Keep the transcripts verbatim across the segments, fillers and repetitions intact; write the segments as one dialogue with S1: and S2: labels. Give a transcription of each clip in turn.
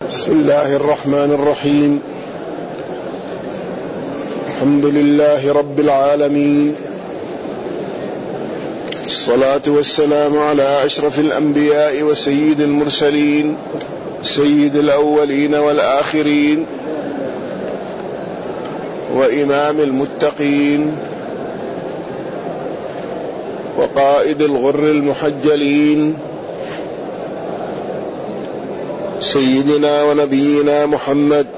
S1: بسم الله الرحمن الرحيم. الحمد لله رب العالمين، الصلاة والسلام على أشرف الأنبياء وسيد المرسلين، سيد الأولين والآخرين، وإمام المتقين، وقائد الغر المحجلين، سيدنا ونبينا محمد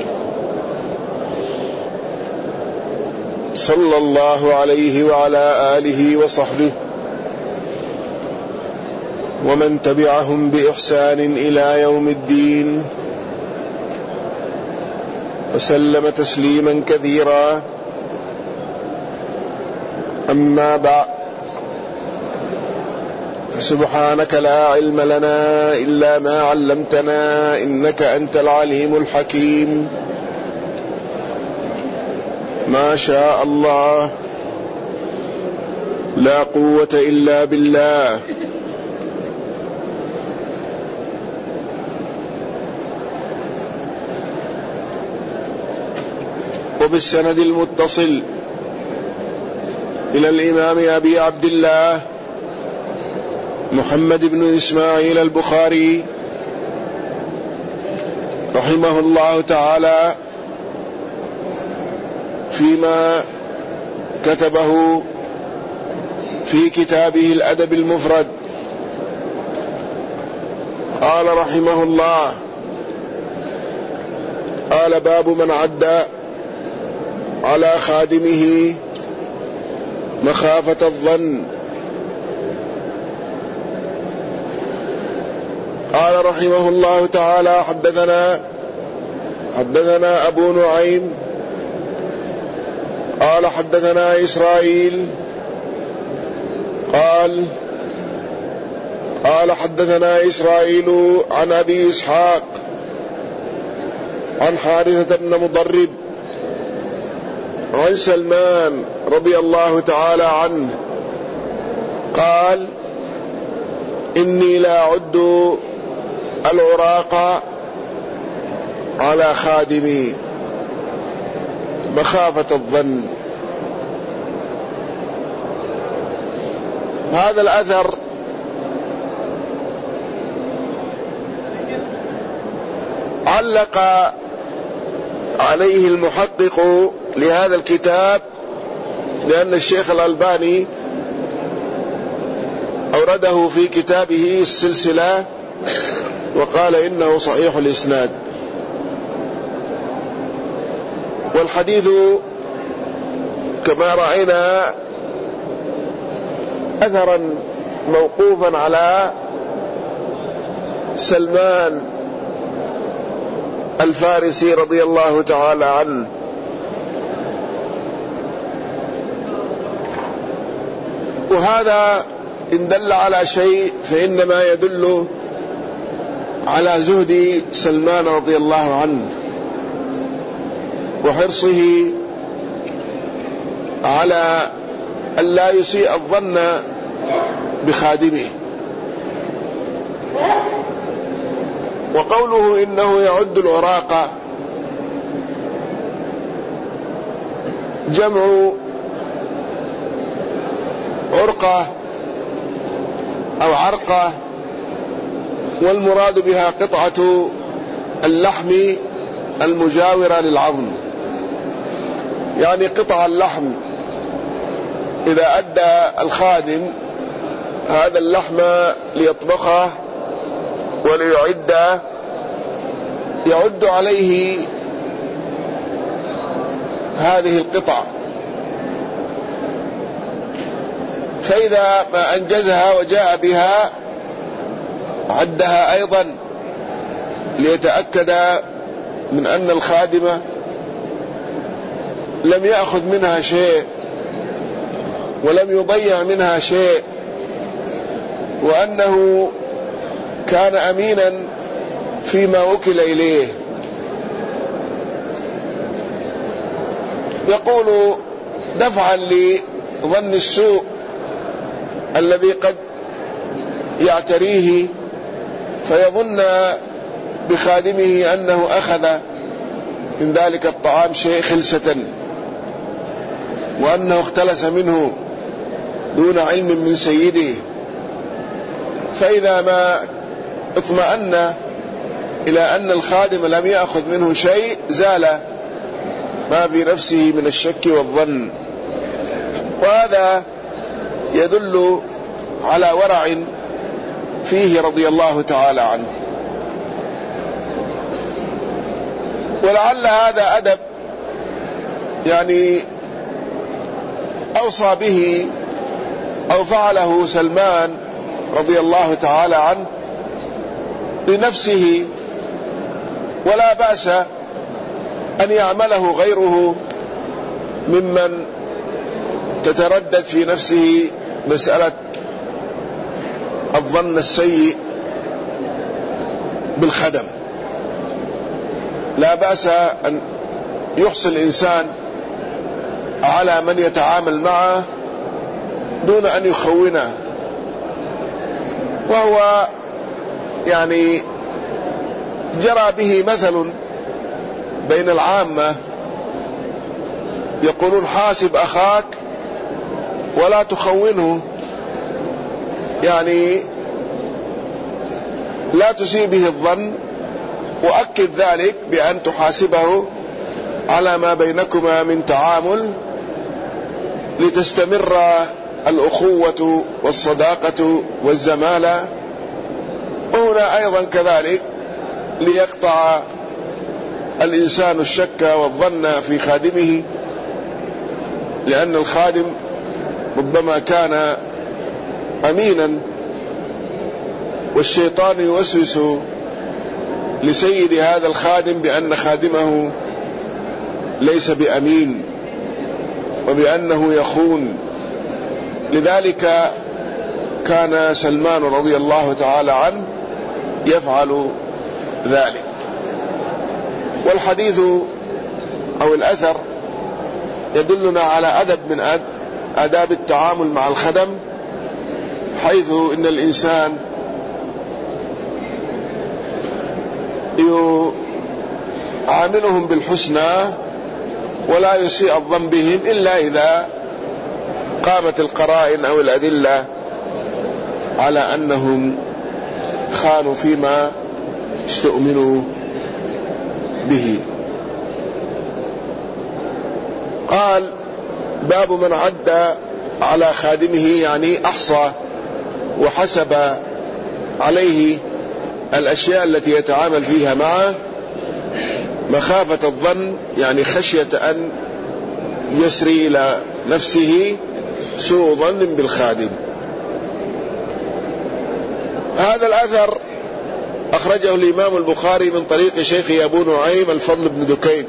S1: صلى الله عليه وعلى آله وصحبه ومن تبعهم بإحسان إلى يوم الدين، وسلم تسليما كثيرا. أما بعد، سبحانك لا علم لنا إلا ما علمتنا إنك أنت العليم الحكيم. ما شاء الله، لا قوة إلا بالله. وبالسند المتصل إلى الإمام أبي عبد الله محمد بن إسماعيل البخاري رحمه الله تعالى فيما كتبه في كتابه الأدب المفرد، قال رحمه الله: قال باب من عد على خادمه مخافة الظن. قال رحمه الله تعالى: حدثنا حدثنا أبو نعيم قال حدثنا إسرائيل قال قال حدثنا إسرائيل عن أبي إسحاق عن حارثة بن مضرب عن سلمان رضي الله تعالى عنه قال: إني لا أعد العراق على خادمي مخافة الظن. هذا الأثر علق عليه المحقق لهذا الكتاب، لأن الشيخ الألباني أورده في كتابه السلسلة وقال إنه صحيح الإسناد. والحديث كما رأينا أثرا موقوفا على سلمان الفارسي رضي الله تعالى عنه. وهذا إن دل على شيء فإنما يدل على زهد سلمان رضي الله عنه وحرصه على أن لا يسيء الظن بخادمه. وقوله إنه يعد العراق جمع عرقة أو عرقة، والمراد بها قطعة اللحم المجاورة للعظم، يعني قطع اللحم إذا أدى الخادم هذا اللحم ليطبخه وليعد، يعد عليه هذه القطع، فإذا ما أنجزها وجاء بها عدها أيضا ليتأكد من أن الخادم لم يأخذ منها شيء ولم يضيع منها شيء، وأنه كان أمينا فيما وكل إليه. يقول دفعا لظن السوء الذي قد يعتريه، فيظن بخادمه أنه أخذ من ذلك الطعام شيء خلسة، وأنه اختلس منه دون علم من سيده، فإذا ما اطمأن إلى أن الخادم لم يأخذ منه شيء زال ما في نفسه من الشك والظن. وهذا يدل على ورع فيه رضي الله تعالى عنه. ولعل هذا أدب يعني أوصى به أو فعله سلمان رضي الله تعالى عنه لنفسه، ولا بأس أن يعمله غيره ممن تتردد في نفسه مسألة الظن السيء بالخدم. لا بأس أن يحسن الإنسان على من يتعامل معه دون أن يخونه. وهو يعني جرى به مثل بين العامة يقولون حاسب أخاك ولا تخونه، يعني لا تسيء به الظن، وأكد ذلك بأن تحاسبه على ما بينكما من تعامل لتستمر الأخوة والصداقة والزمالة. وهنا أيضا كذلك ليقطع الإنسان الشك والظن في خادمه، لأن الخادم ربما كان أمينا، والشيطان يوسوس لسيد هذا الخادم بأن خادمه ليس بأمين وبأنه يخون. لذلك كان سلمان رضي الله تعالى عنه يفعل ذلك. والحديث أو الأثر يدلنا على أدب من آداب التعامل مع الخدم، حيث إن الإنسان يعاملهم بالحسنى ولا يسيء الظن بهم إلا إذا قامت القرائن أو الأدلة على أنهم خانوا فيما استؤمنوا به. قال باب من عد على خادمه، يعني أحصى وحسب عليه الأشياء التي يتعامل فيها معه مخافة الظن، يعني خشية أن يسري إلى نفسه سوء ظن بالخادم. هذا الأثر أخرجه الإمام البخاري من طريق شيخه أبو نعيم الفضل بن دكين،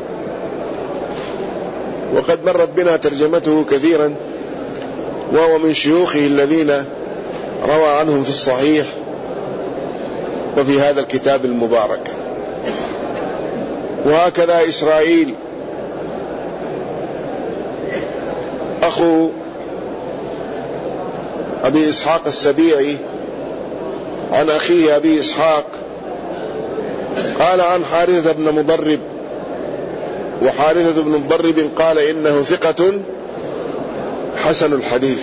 S1: وقد مرت بنا ترجمته كثيرا، وهو من شيوخه الذين روى عنهم في الصحيح وفي هذا الكتاب المبارك. وهكذا إسرائيل أخو أبي إسحاق السبيعي عن أخيه أبي إسحاق قال عن حارثة بن مضرب، وحارثة بن مضرب قال إنه ثقة حسن الحديث.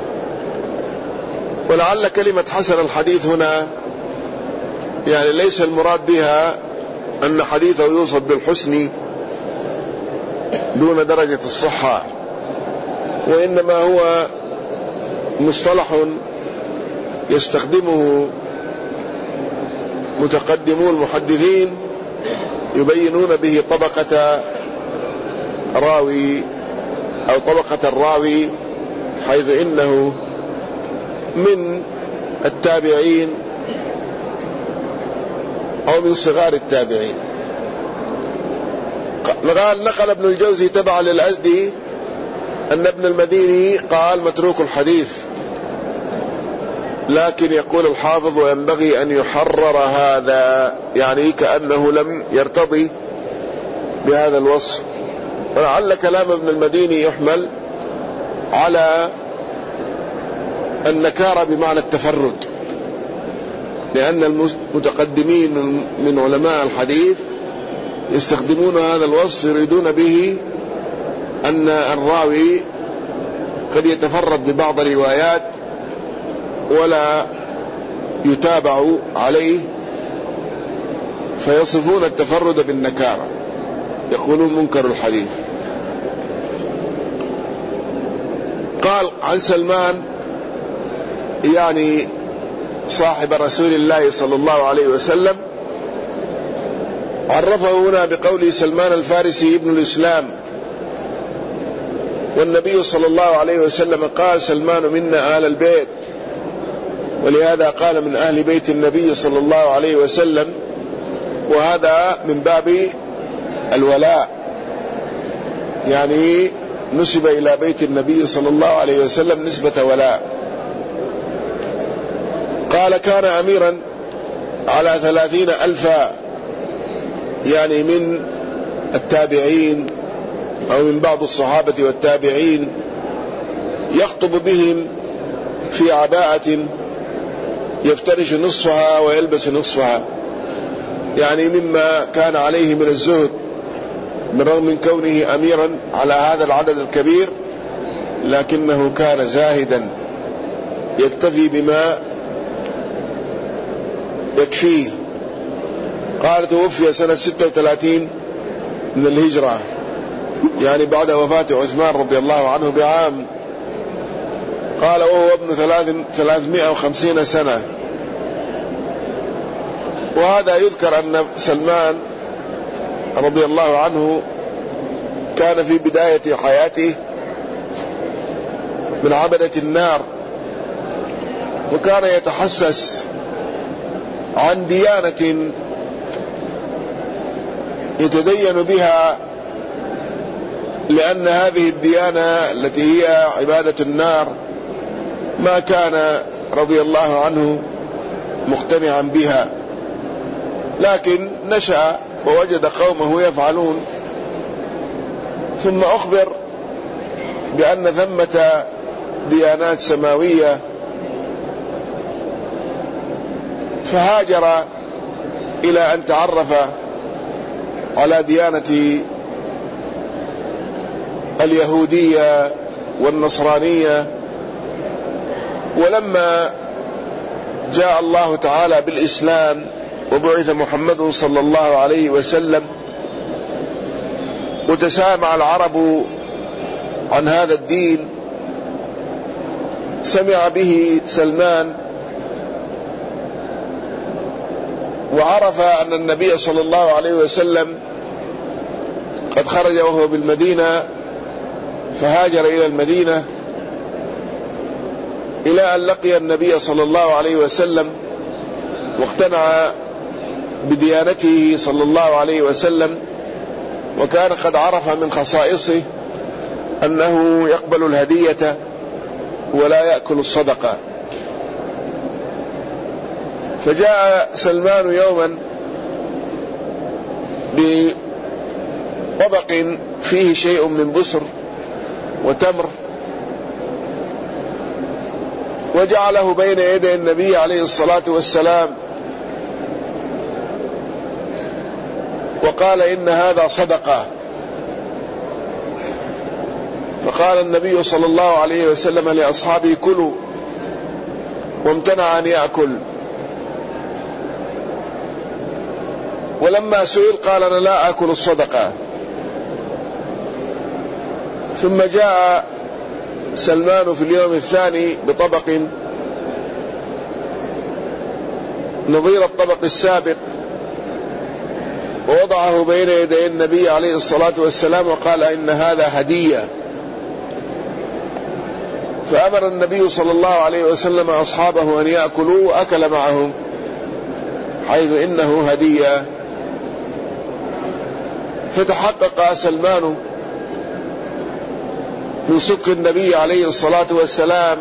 S1: ولعل كلمة حسن الحديث هنا يعني ليس المراد بها أن حديثه يوصف بالحسن دون درجة الصحة، وإنما هو مصطلح يستخدمه متقدمو المحدثين يبينون به طبقة راوي أو طبقة الراوي، حيث إنه من التابعين أو من صغار التابعين. قال نقل ابن الجوزي تبع للأزدي أن ابن المديني قال متروك الحديث، لكن يقول الحافظ وينبغي أن يحرر هذا، يعني كأنه لم يرتضي بهذا الوصف. ولعل كلام ابن المديني يحمل على النكارة بمعنى التفرد، لأن المتقدمين من علماء الحديث يستخدمون هذا الوصف يريدون به أن الراوي قد يتفرد ببعض الروايات ولا يتابع عليه، فيصفون التفرد بالنكارة، يقولون منكر الحديث. قال عن سلمان يعني صاحب رسول الله صلى الله عليه وسلم، عرفه هنا بقوله سلمان الفارسي ابن الإسلام، والنبي صلى الله عليه وسلم قال سلمان منا آل البيت، ولهذا قال من أهل بيت النبي صلى الله عليه وسلم، وهذا من باب الولاء، يعني نسب إلى بيت النبي صلى الله عليه وسلم نسبة ولاء. قال كان أميرا على ثلاثين ألفا، يعني من التابعين أو من بعض الصحابة والتابعين، يخطب بهم في عباءة يفترش نصفها ويلبس نصفها، يعني مما كان عليه من الزهد، من رغم من كونه أميرا على هذا العدد الكبير، لكنه كان زاهدا يكتفي بما يكفيه. قال توفي سنة ستة وثلاثين من الهجرة، يعني بعد وفاة عثمان رضي الله عنه بعام. قال وهو ابن ثلاثمائة وخمسين سنة. وهذا يذكر أن سلمان رضي الله عنه كان في بداية حياته من عبدة النار، وكان يتحسس عن ديانة يتدين بها، لأن هذه الديانة التي هي عبادة النار ما كان رضي الله عنه مقتنعا بها، لكن نشأ ووجد قومه يفعلون، ثم أخبر بأن ثمة ديانات سماوية، فهاجر إلى أن تعرف على ديانة اليهودية والنصرانية. ولما جاء الله تعالى بالإسلام وبعث محمد صلى الله عليه وسلم وتسامع العرب عن هذا الدين، سمع به سلمان وعرف أن النبي صلى الله عليه وسلم قد خرج وهو بالمدينة، فهاجر إلى المدينة إلى أن لقي النبي صلى الله عليه وسلم واقتنع بديانته صلى الله عليه وسلم، وكان قد عرف من خصائصه أنه يقبل الهدية ولا يأكل الصدقة. فجاء سلمان يوما بطبق فيه شيء من بسر وتمر، وجعله بين يدي النبي عليه الصلاة والسلام، وقال إن هذا صدقة. فقال النبي صلى الله عليه وسلم لأصحابه كلوا، وامتنع أن يأكل. ولما سئل قال أنا لا أكل الصدقة. ثم جاء سلمان في اليوم الثاني بطبق نظير الطبق السابق، ووضعه بين يدي النبي عليه الصلاة والسلام وقال إن هذا هدية. فأمر النبي صلى الله عليه وسلم أصحابه أن يأكلوا، وأكل معهم، حيث إنه هدية. فتحقق سلمان من صدق النبي عليه الصلاة والسلام،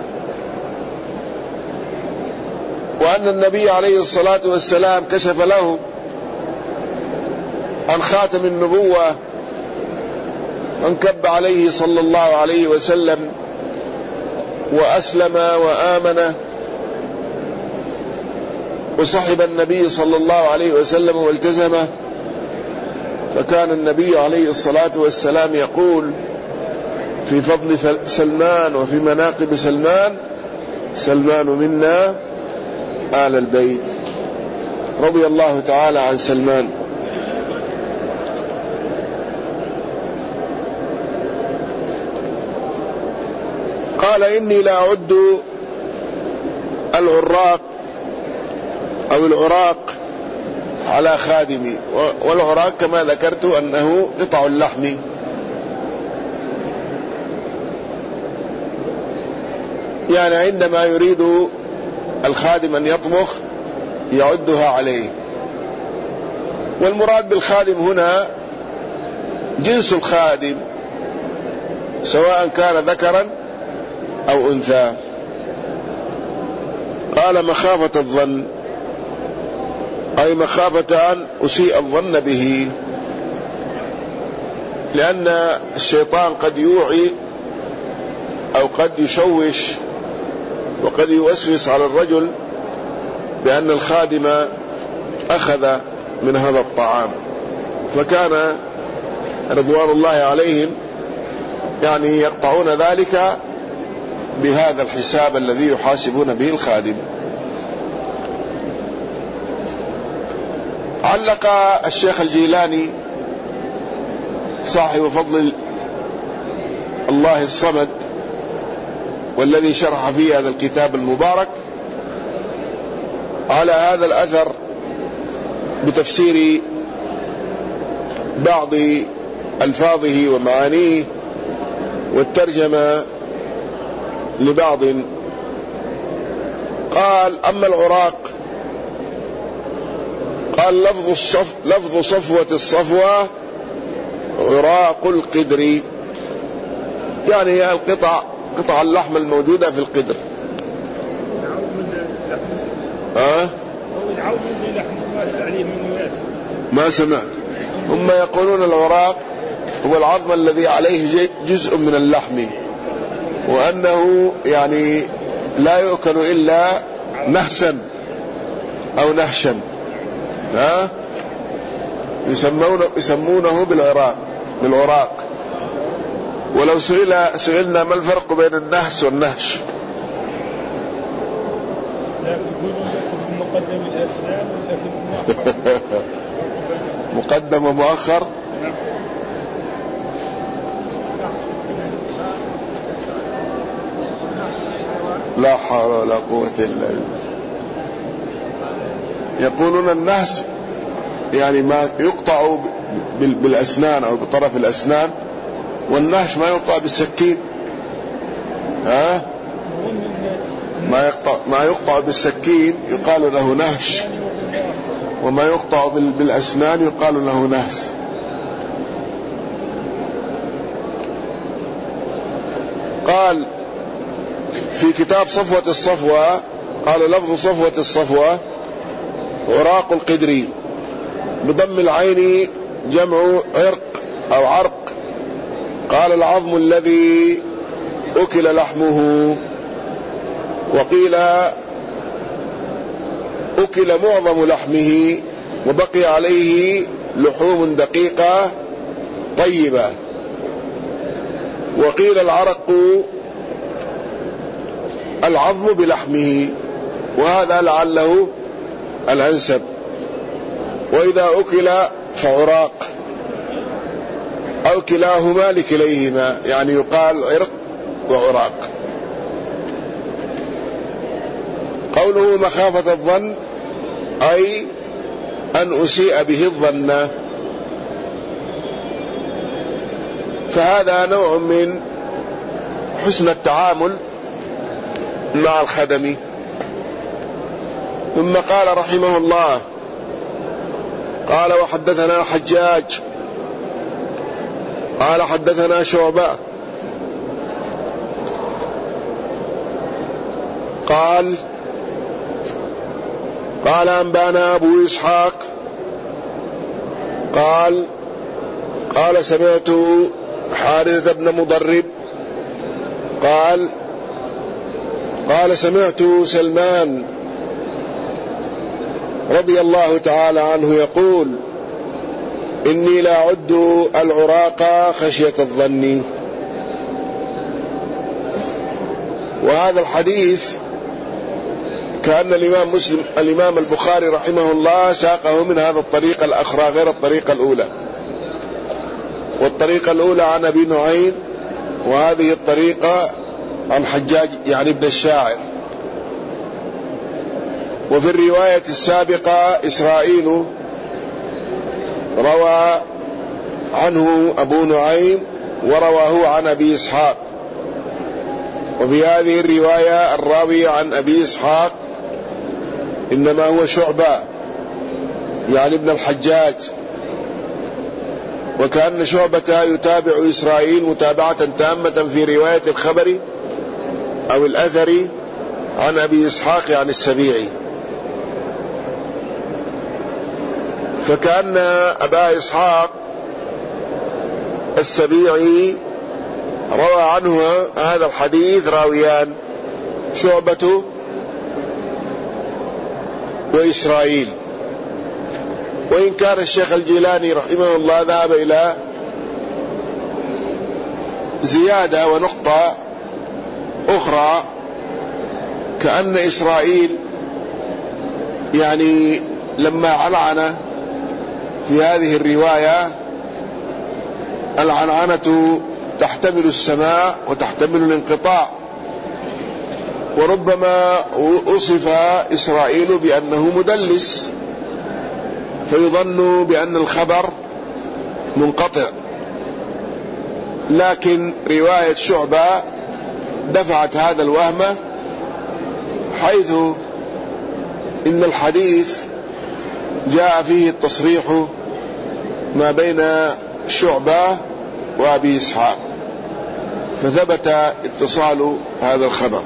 S1: وأن النبي عليه الصلاة والسلام كشف له عن خاتم النبوة، وانكب عليه صلى الله عليه وسلم وأسلم وآمن. وصحب النبي صلى الله عليه وسلم والتزمه، فكان النبي عليه الصلاة والسلام يقول في فضل سلمان وفي مناقب سلمان: سلمان منا آل البيت. رضي الله تعالى عن سلمان. قال: إني لا أعد العراق أو العراق على خادمي، والعراق كما ذكرت أنه قطع اللحم. يعني عندما يريد الخادم أن يطبخ يعدها عليه. والمراد بالخادم هنا جنس الخادم، سواء كان ذكرا أو أنثى. قال: مخافة الظن، أي مخافة أن أسيء الظن به، لأن الشيطان قد يوعي أو قد يشوش وقد يوسوس على الرجل بأن الخادم أخذ من هذا الطعام، فكان رضوان الله عليهم يعني يقطعون ذلك بهذا الحساب الذي يحاسبون به الخادم. علق الشيخ الجيلاني صاحب فضل الله الصمد والذي شرح فيه هذا الكتاب المبارك على هذا الأثر بتفسير بعض ألفاظه ومعانيه والترجمة لبعض. قال: أما العراق، قال: لفظ الصف لفظ صفوة الصفوة عراق القدر، يعني هي القطع قطع اللحم الموجودة في القدر. أه؟ ما سمعت. هم يقولون العراق هو العظم الذي عليه جزء من اللحم، وأنه يعني لا يؤكل إلا نهسا أو نهشا. ها؟ يسمونه يسمونه بالعراق بالعراق. ولو سئل سئلنا ما الفرق بين النهس والنهش؟ مقدم ومؤخر. لا حول ولا قوة إلا بالله. يقولون النهس يعني ما يقطع بالأسنان أو بطرف الأسنان، والنهش ما يقطع بالسكين. ها؟ ما يقطع ما يقطع بالسكين يقال له نهش، وما يقطع بالأسنان يقال له نهس. قال في كتاب صفوة الصفوة، قال: لفظ صفوة الصفوة عراق القدري، بضم العين جمع عرق أو عرق. قال: العظم الذي أكل لحمه، وقيل أكل معظم لحمه وبقي عليه لحوم دقيقة طيبة. وقيل العرق العظم بلحمه، وهذا لعله الأنسب. وإذا أكل فعراق أو كلاهما لكليهما، يعني يقال عرق وعراق. قوله مخافة الظن أي أن أسيء به الظن، فهذا نوع من حسن التعامل مع الخدم. ثم قال رحمه الله: قال: وحدثنا حجاج قال: حدثنا شعبة قال قال أنبانا أبو إسحاق قال قال سمعت حارثة بن مضرب قال قال سمعت سلمان رضي الله تعالى عنه يقول: إني لا أعد العراق خشية الظن. وهذا الحديث كأن الإمام مسلم الإمام البخاري رحمه الله ساقه من هذا الطريق الأخرى غير الطريقة الأولى، والطريقة الأولى عن أبي نعيم، وهذه الطريقة عن حجاج يعني ابن الشاعر. وفي الرواية السابقة إسرائيل روى عنه أبو نعيم ورواه عن أبي إسحاق. وفي هذه الرواية الراوي عن أبي إسحاق إنما هو شعبة يعني ابن الحجاج، وكأن شعبة يتابع إسرائيل متابعة تامة في رواية الخبر أو الأثر عن أبي إسحاق عن السبيعي. فكأن أبا إسحاق السبيعي روى عنه هذا الحديث راويان، شعبة وإسرائيل. وإن كان الشيخ الجيلاني رحمه الله ذهب إلى زيادة ونقطة أخرى، كأن إسرائيل يعني لما علعن في هذه الرواية، العنعنة تحتمل السماع وتحتمل الانقطاع، وربما وصف إسرائيل بأنه مدلس فيظن بأن الخبر منقطع، لكن رواية شعبة دفعت هذا الوهم، حيث إن الحديث جاء فيه التصريح ما بين شعبة وأبي إسحاق، فثبت اتصال هذا الخبر.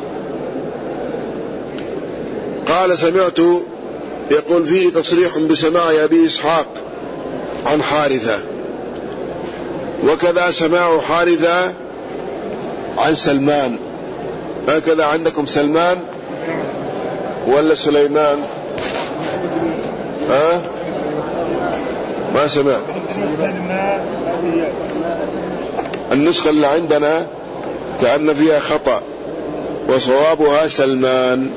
S1: قال: سمعت، يقول فيه تصريح بسماع أبي إسحاق عن حارثة، وكذا سماع حارثة عن سلمان. هكذا عندكم سلمان ولا سليمان؟ ها؟ ما سمع. النسخة اللي عندنا كأن فيها خطأ، وصوابها سلمان،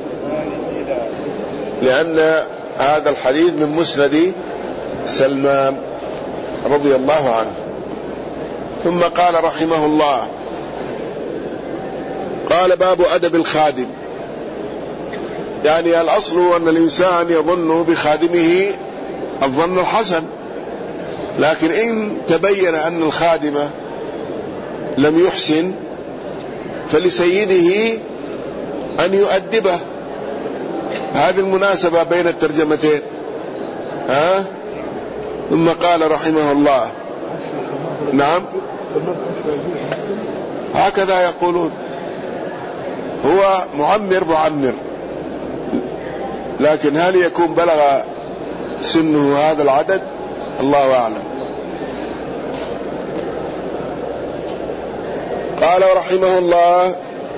S1: لأن هذا الحديث من مسند سلمان رضي الله عنه. ثم قال رحمه الله: قال: باب أدب الخادم. يعني الأصل أن الإنسان يظن بخادمه الظن الحسن، لكن إن تبين أن الخادم لم يحسن فلسيده أن يؤدبه. هذه المناسبة بين الترجمتين. ها؟ ثم قال رحمه الله: نعم، هكذا يقولون، هو معمر معمر، لكن هل يكون بلغ سنه هذا العدد؟ الله أعلم. قال رحمه الله: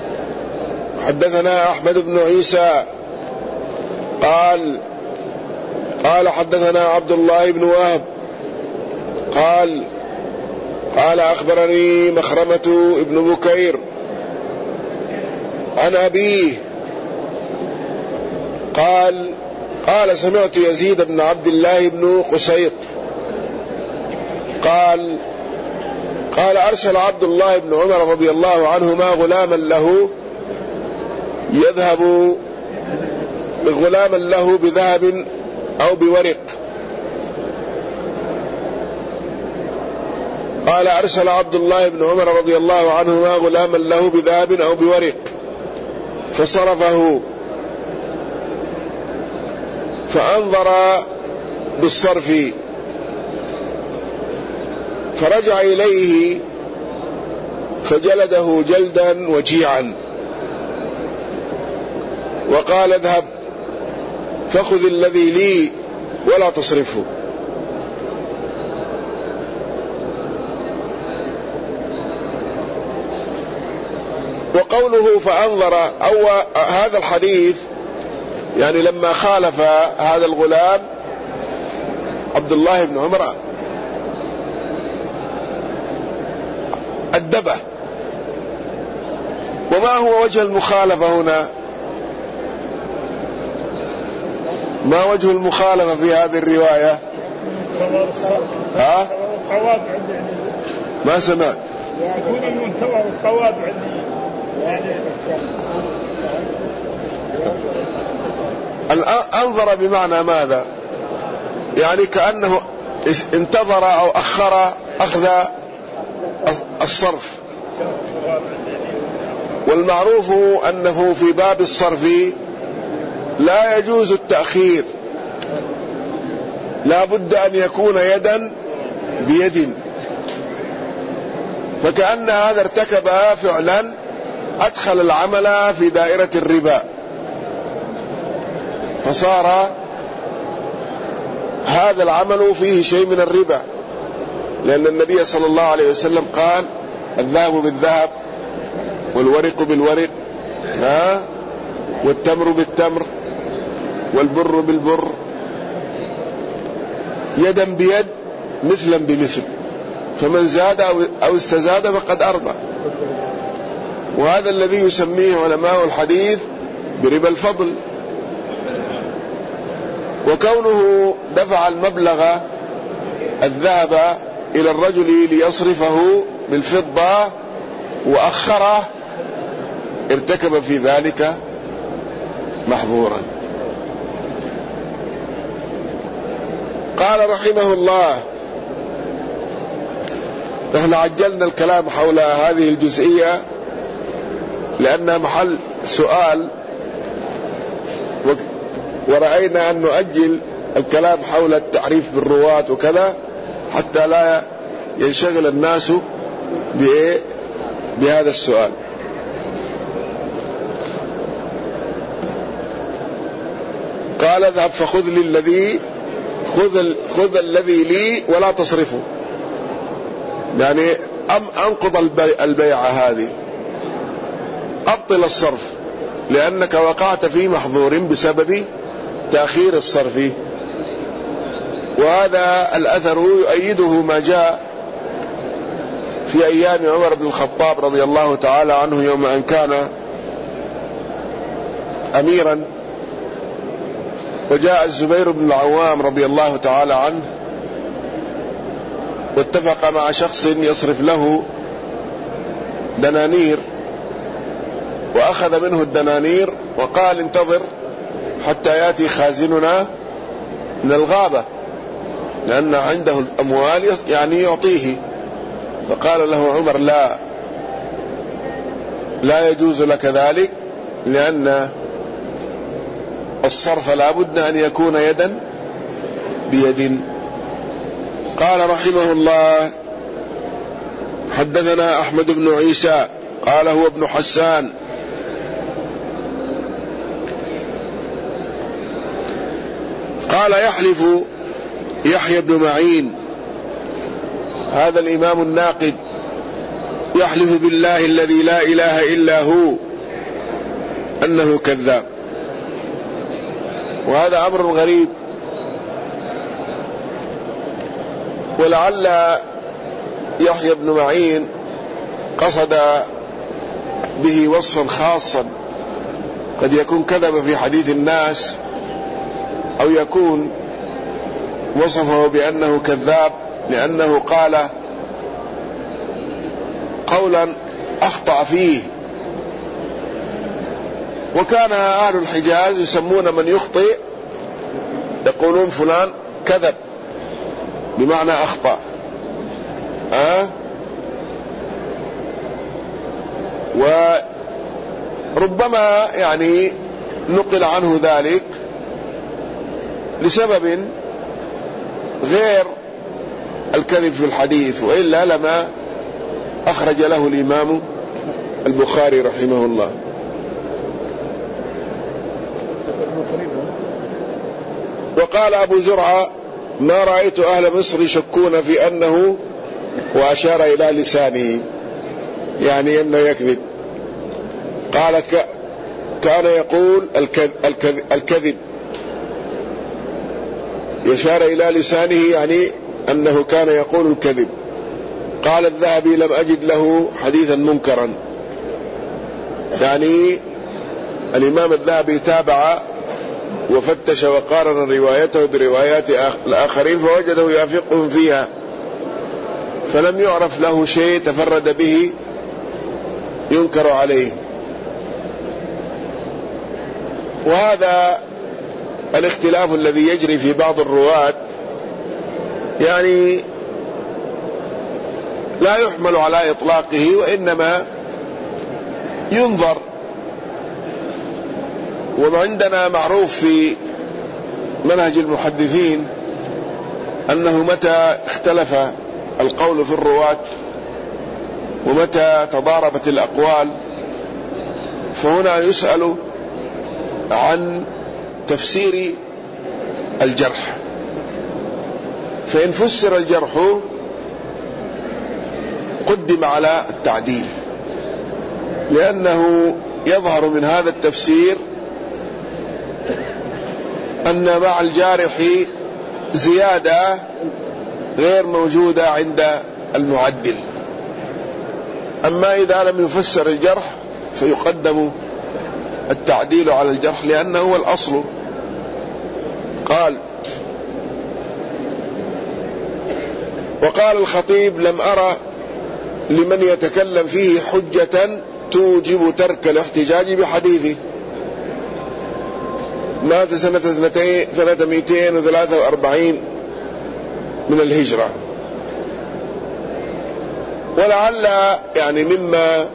S1: حدثنا أحمد بن عيسى قال قال حدثنا عبد الله بن وهب قال قال أخبرني مخرمة ابن بكير عن أبيه قال قال سمعت يزيد بن عبد الله بن قسيط قال قال أرسل عبد الله بن عمر رضي الله عنهما غلاما له يذهب غلاما له بذهب أو بورق. قال أرسل عبد الله بن عمر رضي الله عنهما غلاما له بذهب أو بورق فصرفه فأنظر بالصرف فرجع إليه فجلده جلدا وجيعا وقال اذهب فخذ الذي لي ولا تصرفه. وقوله فأنظر أو هذا الحديث يعني لما خالف هذا الغلام عبد الله بن عمر أدبه. وما هو وجه المخالفة هنا؟ ما وجه المخالفة في هذه الرواية؟ ها؟ ما سمعت.
S2: يكون المنتوى والقواد عندي
S1: أنظر بمعنى ماذا؟ يعني كأنه انتظر أو أخر أخذ الصرف. والمعروف أنه في باب الصرف لا يجوز التأخير، لا بد أن يكون يدا بيد. فكأن هذا ارتكب فعلا أدخل العمل في دائرة الربا، فصار هذا العمل فيه شيء من الربا، لأن النبي صلى الله عليه وسلم قال الذهب بالذهب والورق بالورق ها والتمر بالتمر والبر بالبر يدا بيد مثلا بمثل، فمن زاد أو استزاد فقد أربى. وهذا الذي يسميه علماء الحديث بربا الفضل. وكونه دفع المبلغ الذهب إلى الرجل ليصرفه بالفضة وأخره ارتكب في ذلك محظورا. قال رحمه الله: نحن عجلنا الكلام حول هذه الجزئية لأنها محل سؤال، ورأينا أن نؤجل الكلام حول التعريف بالرواة وكذا حتى لا ينشغل الناس بهذا السؤال. قال: اذهب فخذ لي الذي خذ, خذ الذي لي ولا تصرفه، يعني أم أنقض البيع البيعة هذه، أبطل الصرف، لأنك وقعت في محظور بسبب تأخير الصرف. وهذا الأثر يؤيده ما جاء في أيام عمر بن الخطاب رضي الله تعالى عنه يوم أن كان أميرا، وجاء الزبير بن العوام رضي الله تعالى عنه واتفق مع شخص يصرف له دنانير، وأخذ منه الدنانير وقال: انتظر حتى يأتي خازننا من الغابة، لأن عنده الأموال يعني يعطيه. فقال له عمر: لا لا يجوز لك ذلك، لأن الصرف لا بد أن يكون يدا بيد. قال رحمه الله: حدثنا أحمد بن عيسى قال هو ابن حسان قال يحلف يحيى بن معين، هذا الإمام الناقد، يحلف بالله الذي لا إله إلا هو أنه كذاب. وهذا أمر غريب، ولعل يحيى بن معين قصد به وصفا خاصا، قد يكون كذب في حديث الناس، أو يكون وصفه بأنه كذاب لأنه قال قولا أخطأ فيه. وكان أهل الحجاز يسمون من يخطئ يقولون فلان كذب، بمعنى أخطأ. أه؟ وربما يعني نقل عنه ذلك لسبب غير الكذب في الحديث، وإلا لما أخرج له الإمام البخاري رحمه الله. وقال أبو زرعة: ما رأيت أهل مصر يشكون في أنه، وأشار إلى لسانه يعني أنه يكذب. قال: كان يقول الكذب, الكذب يشار إلى لسانه، يعني أنه كان يقول الكذب. قال الذهبي لم أجد له حديثا منكرا، يعني الإمام الذهبي تابع وفتش وقارن روايته بروايات الآخرين فوجده يوافقهم فيها، فلم يعرف له شيء تفرد به ينكر عليه. وهذا الاختلاف الذي يجري في بعض الرواة يعني لا يحمل على إطلاقه، وإنما ينظر. وعندنا معروف في منهج المحدثين أنه متى اختلف القول في الرواة ومتى تضاربت الأقوال فهنا يسأل عن تفسير الجرح. فإن فسر الجرح قدم على التعديل، لأنه يظهر من هذا التفسير أن مع الجارح زيادة غير موجودة عند المعدل. أما إذا لم يفسر الجرح فيقدم التعديل على الجرح لأنه هو الأصل. قال: وقال الخطيب: لم أرى لمن يتكلم فيه حجة توجب ترك الاحتجاج بحديثه. مات سنة مئتين وثلاثة وأربعين من الهجرة. ولعل يعني مما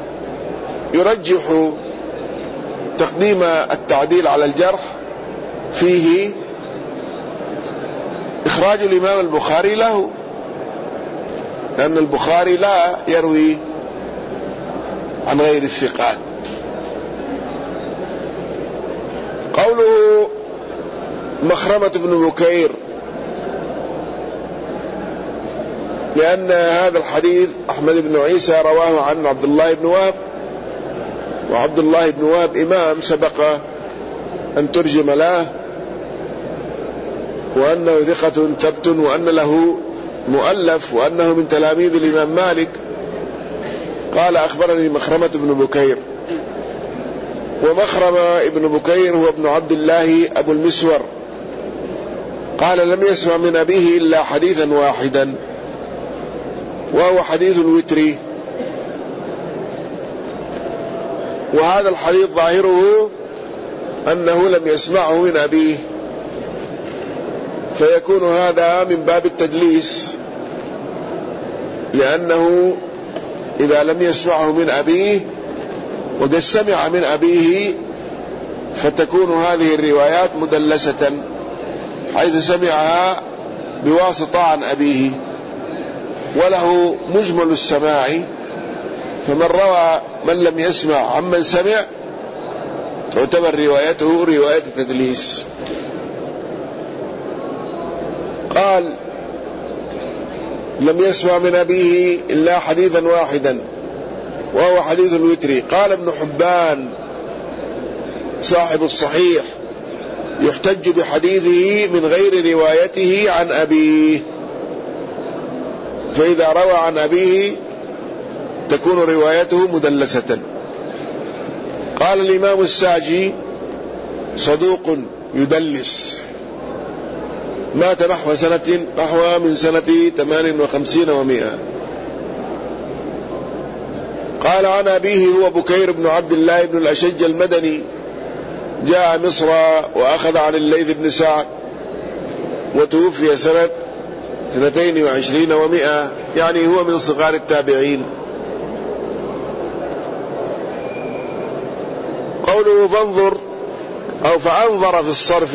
S1: يرجح تقديم التعديل على الجرح فيه إخراج الإمام البخاري له، لأن البخاري لا يروي عن غير الثقات. قوله مخرمة بن بكير، لأن هذا الحديث أحمد بن عيسى رواه عن عبد الله بن وهب، وعبد الله بن وهب إمام سبق أن ترجم له، وأنه ثقة ثبت، وأن له مؤلف، وأنه من تلاميذ الإمام مالك. قال: أخبرني مخرمة بن بكير. ومخرمة ابن بكير هو ابن عبد الله أبو المسور. قال: لم يسمع من أبيه إلا حديثا واحدا، وهو حديث الوتر. وهذا الحديث ظاهره أنه لم يسمعه من أبيه، فيكون هذا من باب التدليس، لأنه إذا لم يسمعه من أبيه وقد سمع من أبيه فتكون هذه الروايات مدلسة، حيث سمعها بواسطة عن أبيه وله مجمل السماع. فمن روى من لم يسمع عمن سمع تعتبر روايته رواية تدليس. قال: لم يسمع من أبيه إلا حديثا واحدا، وهو حديث الوتر. قال ابن حبان صاحب الصحيح: يحتج بحديثه من غير روايته عن أبيه، فإذا روى عن أبيه تكون روايته مدلسة. قال الإمام الساجي: صدوق يدلس. مات نحو سنة نحو من سنة ثمان وخمسين ومئة. قال: عن أبيه هو بكير بن عبد الله بن الأشج المدني، جاء مصر وأخذ عن الليث بن سعد، وتوفي سنة اثنتين وعشرين ومئة، يعني هو من صغار التابعين. قوله فانظر أو فأنظر في الصرف،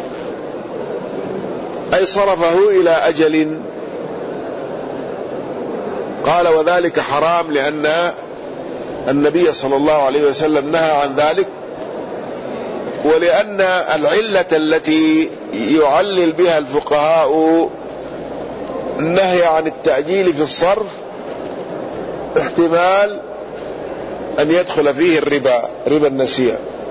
S1: أي صرفه إلى أجل. قال: وذلك حرام، لأن النبي صلى الله عليه وسلم نهى عن ذلك، ولأن العلة التي يعلل بها الفقهاء النهي عن التأجيل في الصرف احتمال أن يدخل فيه الربا، ربا النسيئة.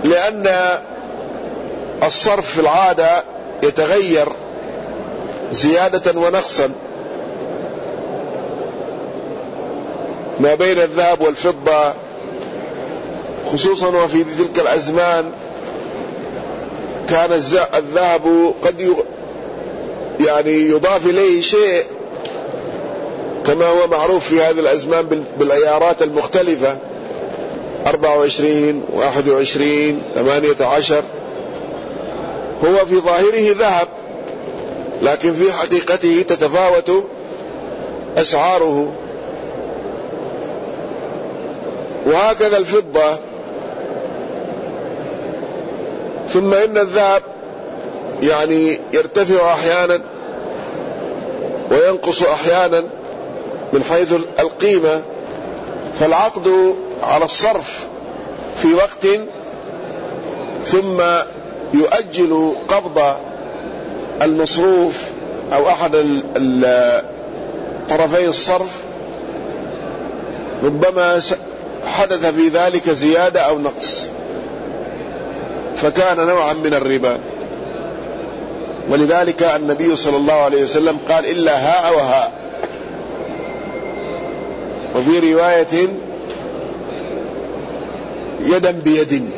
S1: لأن الصرف في العادة يتغير زيادة ونقصا ما بين الذهب والفضة، خصوصا وفي تلك الأزمان كان الذهب قد يعني يضاف إليه شيء كما هو معروف في هذه الأزمان بالعيارات المختلفة، أربعة وعشرين واحد وعشرين ثمانية عشر، هو في ظاهره ذهب لكن في حقيقته تتفاوت أسعاره. وهكذا الفضة. ثم إن الذهب يعني يرتفع أحيانا وينقص أحيانا من حيث القيمة، فالعقد على الصرف في وقت ثم يؤجل قبض المصروف أو أحد طرفي الصرف، ربما حدث في ذلك زيادة أو نقص فكان نوعا من الربا. ولذلك النبي صلى الله عليه وسلم قال إلا هاء وهاء، وفي رواية يدا بيد.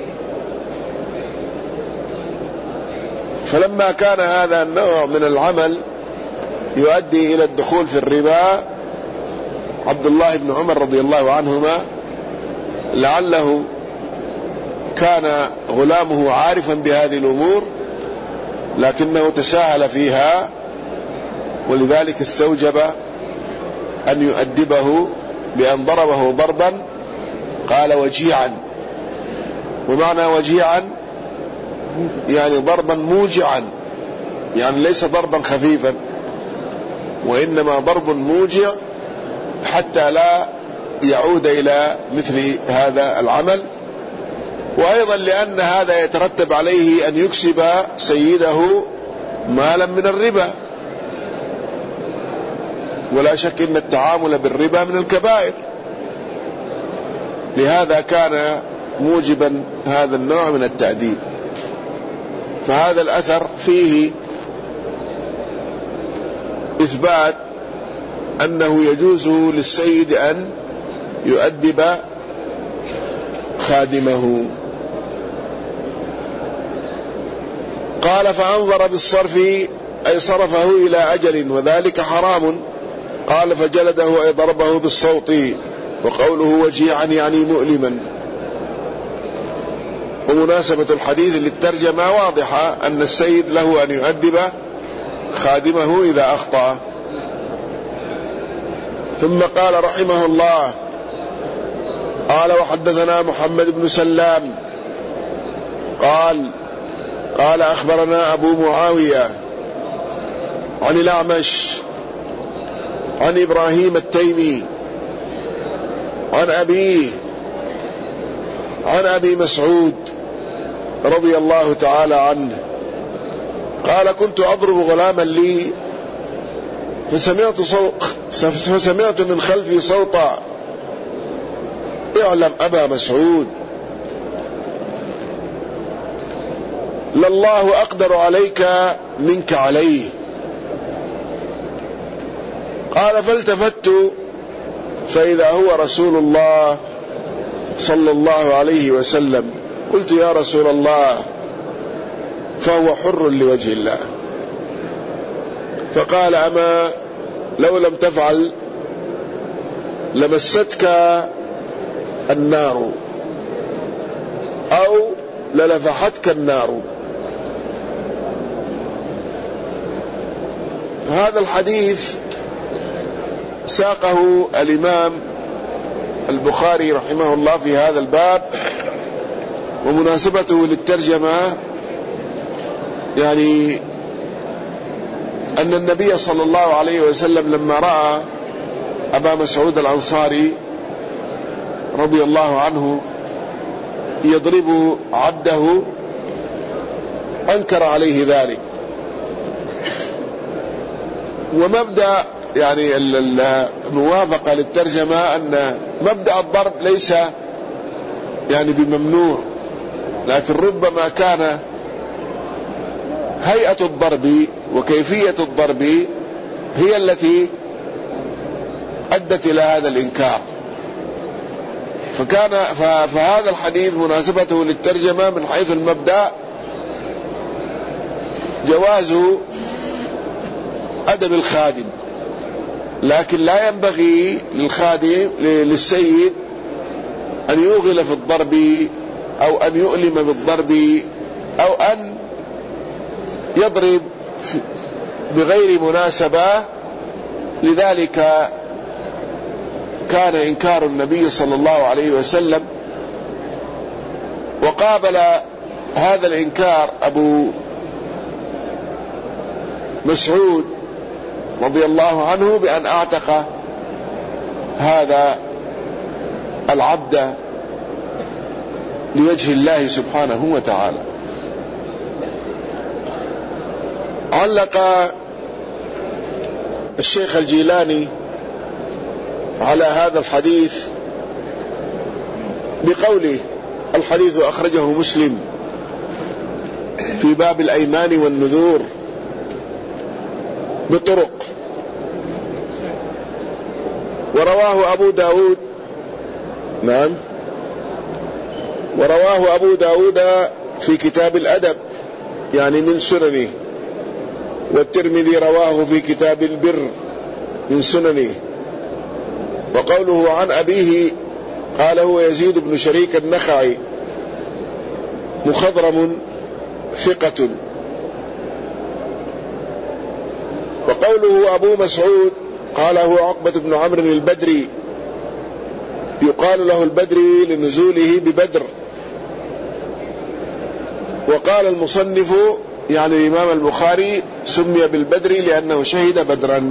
S1: فلما كان هذا النوع من العمل يؤدي إلى الدخول في الربا، عبد الله بن عمر رضي الله عنهما لعله كان غلامه عارفا بهذه الأمور لكنه تساهل فيها، ولذلك استوجب أن يؤدبه بأن ضربه ضربا قال وجيعا، ومعنى وجيعا يعني ضربا موجعا، يعني ليس ضربا خفيفا وإنما ضرب موجع حتى لا يعود إلى مثل هذا العمل. وأيضا لأن هذا يترتب عليه أن يكسب سيده مالا من الربا، ولا شك أن التعامل بالربا من الكبائر، لهذا كان موجبا هذا النوع من التأديب. فهذا الأثر فيه إثبات أنه يجوز للسيد أن يؤدب خادمه. قال فأنظر بالصرف أي صرفه إلى أجل وذلك حرام. قال فجلده أي ضربه بالصوت، وقوله وجيعا يعني مؤلما. ومناسبة الحديث للترجمة واضحة أن السيد له أن يؤدب خادمه إذا أخطأ. ثم قال رحمه الله قال وحدثنا محمد بن سلام قال قال أخبرنا أبو معاوية عن الأعمش عن إبراهيم التيمي عن أبيه عن أبي مسعود رضي الله تعالى عنه قال كنت أضرب غلاما لي فسمعت, صوت فسمعت من خلفي صوتا اعلم أبا مسعود لله أقدر عليك منك عليه. قال فالتفت فإذا هو رسول الله صلى الله عليه وسلم. قلت يا رسول الله فهو حر لوجه الله. فقال أما لو لم تفعل لمستك النار أو للفحتك النار. هذا الحديث ساقه الإمام البخاري رحمه الله في هذا الباب، ومناسبته للترجمة يعني أن النبي صلى الله عليه وسلم لما رأى أبا مسعود الأنصاري رضي الله عنه يضرب عبده أنكر عليه ذلك. ومبدأ يعني الموافقة للترجمة أن مبدأ الضرب ليس يعني بممنوع، لكن ربما كان هيئة الضرب وكيفية الضرب هي التي أدت إلى هذا الإنكار. فكان فهذا الحديث مناسبته للترجمة من حيث المبدأ جواز أدب الخادم، لكن لا ينبغي للخادم للسيد أن يوغل في الضرب أو أن يؤلم بالضرب أو أن يضرب بغير مناسبة. لذلك كان إنكار النبي صلى الله عليه وسلم. وقابل هذا الإنكار أبو مسعود رضي الله عنه بأن أعتق هذا العبد لوجه الله سبحانه وتعالى. علق الشيخ الجيلاني على هذا الحديث بقوله: الحديث أخرجه مسلم في باب الأيمان والنذور بطرق، ورواه أبو داود نعم ورواه أبو داود في كتاب الأدب يعني من سننه، والترمذي رواه في كتاب البر من سننه. وقوله عن أبيه قال هو يزيد بن شريك النخعي مخضرم ثقة. وقوله أبو مسعود قال هو عقبة بن عمرو البدري، يقال له البدري لنزوله ببدر. وقال المصنف يعني الإمام البخاري سمي بالبدري لأنه شهد بدرا.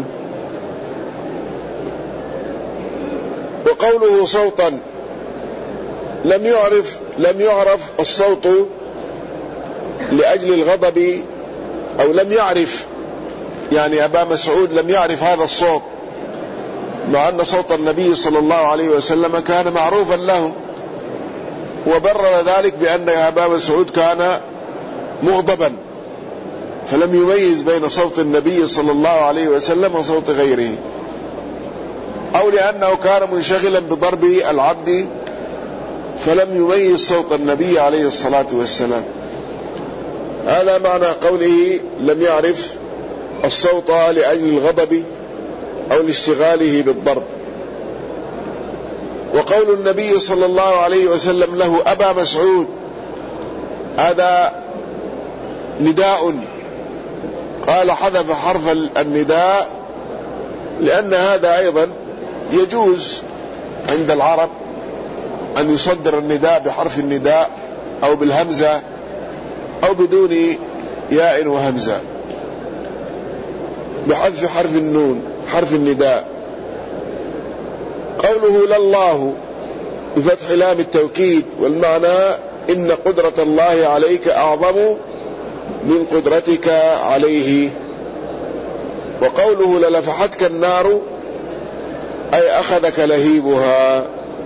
S1: وقوله صوتا لم يعرف لم يعرف الصوت لأجل الغضب، أو لم يعرف يعني أبا مسعود لم يعرف هذا الصوت، مع أن صوت النبي صلى الله عليه وسلم كان معروفا له، وبرر ذلك بأن أبا مسعود كان مغضبا فلم يميز بين صوت النبي صلى الله عليه وسلم وصوت غيره، أو لأنه كان منشغلا بضرب العبد فلم يميز صوت النبي عليه الصلاة والسلام. هذا معنى قوله لم يعرف الصوت لأجل الغضب أو لاشتغاله بالضرب. وقول النبي صلى الله عليه وسلم له أبا مسعود هذا نداء، قال حذف حرف النداء لأن هذا أيضا يجوز عند العرب أن يصدر النداء بحرف النداء أو بالهمزة أو بدون ياء وهمزة بحذف حرف النون حرف النداء. قوله لله بفتح لام التوكيد، والمعنى إن قدرة الله عليك أعظم من قدرتك عليه. وقوله للفحتك النار أي أخذك لهيبها.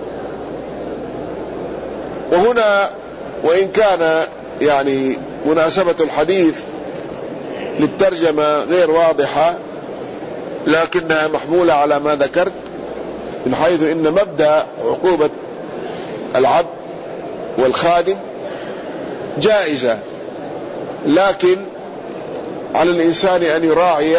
S1: وهنا وإن كان يعني مناسبة الحديث للترجمة غير واضحة، لكنها محمولة على ما ذكرت من حيث إن مبدأ عقوبة العبد والخادم جائزة، لكن على الإنسان أن يراعي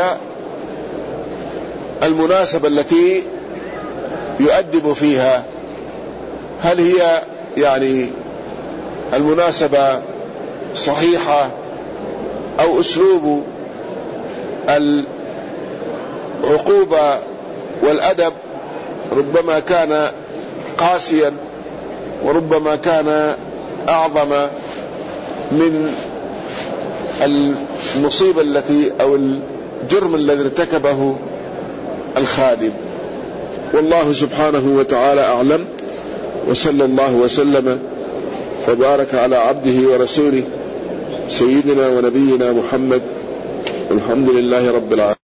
S1: المناسبة التي يؤدب فيها، هل هي يعني المناسبة صحيحة أو أسلوب العقوبة والأدب ربما كان قاسيا وربما كان أعظم من المصيبة التي أو الجرم الذي ارتكبه الخادم. والله سبحانه وتعالى أعلم، وصلى الله وسلم وبارك على عبده ورسوله سيدنا ونبينا محمد، والحمد لله رب العالمين.